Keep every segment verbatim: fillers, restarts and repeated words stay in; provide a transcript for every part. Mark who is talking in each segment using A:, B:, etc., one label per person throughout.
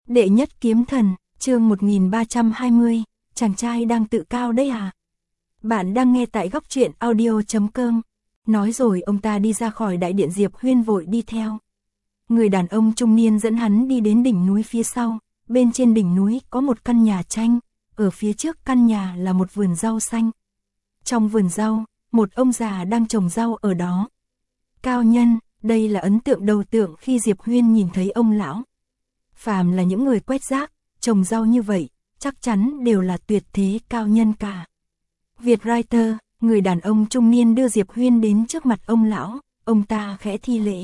A: Đệ nhất kiếm thần, chương một nghìn ba trăm hai mươi, chàng trai đang tự cao đấy à? Bạn đang nghe tại góc truyện audio chấm com. Nói rồi ông ta đi ra khỏi đại điện, Diệp Huyên vội đi theo. Người đàn ông trung niên dẫn hắn đi đến đỉnh núi phía sau, bên trên đỉnh núi có một căn nhà tranh, ở phía trước căn nhà là một vườn rau xanh. Trong vườn rau, một ông già đang trồng rau ở đó. Cao nhân, đây là ấn tượng đầu tượng khi Diệp Huyên nhìn thấy ông lão. Phàm là những người quét rác, trồng rau như vậy, chắc chắn đều là tuyệt thế cao nhân cả. Việt Writer, người đàn ông trung niên đưa Diệp Huyên đến trước mặt ông lão, ông ta khẽ thi lễ.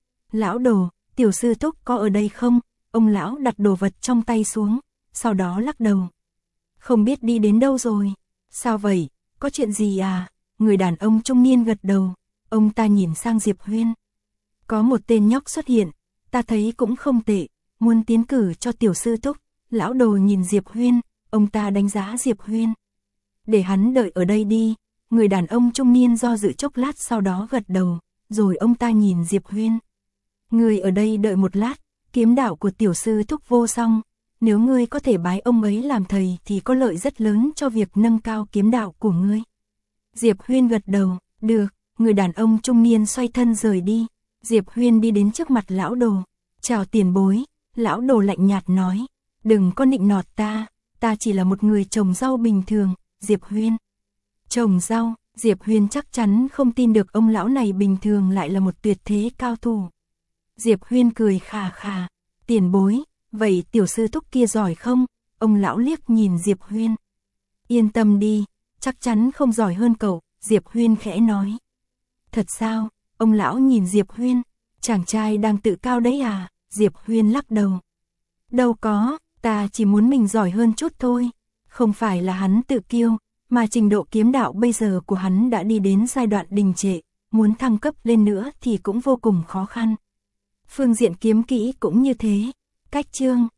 A: Lão đồ, tiểu sư thúc có ở đây không? Ông lão đặt đồ vật trong tay xuống, sau đó lắc đầu. Không biết đi đến đâu rồi. Sao vậy, có chuyện gì à? Người đàn ông trung niên gật đầu, ông ta nhìn sang Diệp Huyên. Có một tên nhóc xuất hiện, ta thấy cũng không tệ, muốn tiến cử cho tiểu sư thúc. Lão đồ nhìn Diệp Huyên, ông ta đánh giá Diệp Huyên. Để hắn đợi ở đây đi. Người đàn ông trung niên do dự chốc lát sau đó gật đầu, rồi ông ta nhìn Diệp Huyên. Ngươi ở đây đợi một lát, kiếm đạo của tiểu sư thúc vô song. Nếu ngươi có thể bái ông ấy làm thầy thì có lợi rất lớn cho việc nâng cao kiếm đạo của ngươi. Diệp Huyên gật đầu, được. Người đàn ông trung niên xoay thân rời đi. Diệp Huyên đi đến trước mặt lão đồ. Chào tiền bối. Lão đồ lạnh nhạt nói. Đừng có nịnh nọt ta, ta chỉ là một người trồng rau bình thường. Diệp Huyên. Trồng rau, Diệp Huyên chắc chắn không tin được ông lão này bình thường lại là một tuyệt thế cao thủ. Diệp Huyên cười khà khà. Tiền bối, vậy tiểu sư thúc kia giỏi không? Ông lão liếc nhìn Diệp Huyên. Yên tâm đi, chắc chắn không giỏi hơn cậu. Diệp Huyên khẽ nói. Thật sao? Ông lão nhìn Diệp Huyên. Chàng trai đang tự cao đấy à? Diệp Huyên lắc đầu. Đâu có, ta chỉ muốn mình giỏi hơn chút thôi. Không phải là hắn tự kiêu, mà trình độ kiếm đạo bây giờ của hắn đã đi đến giai đoạn đình trệ, muốn thăng cấp lên nữa thì cũng vô cùng khó khăn. Phương diện kiếm kỹ cũng như thế. Cách chương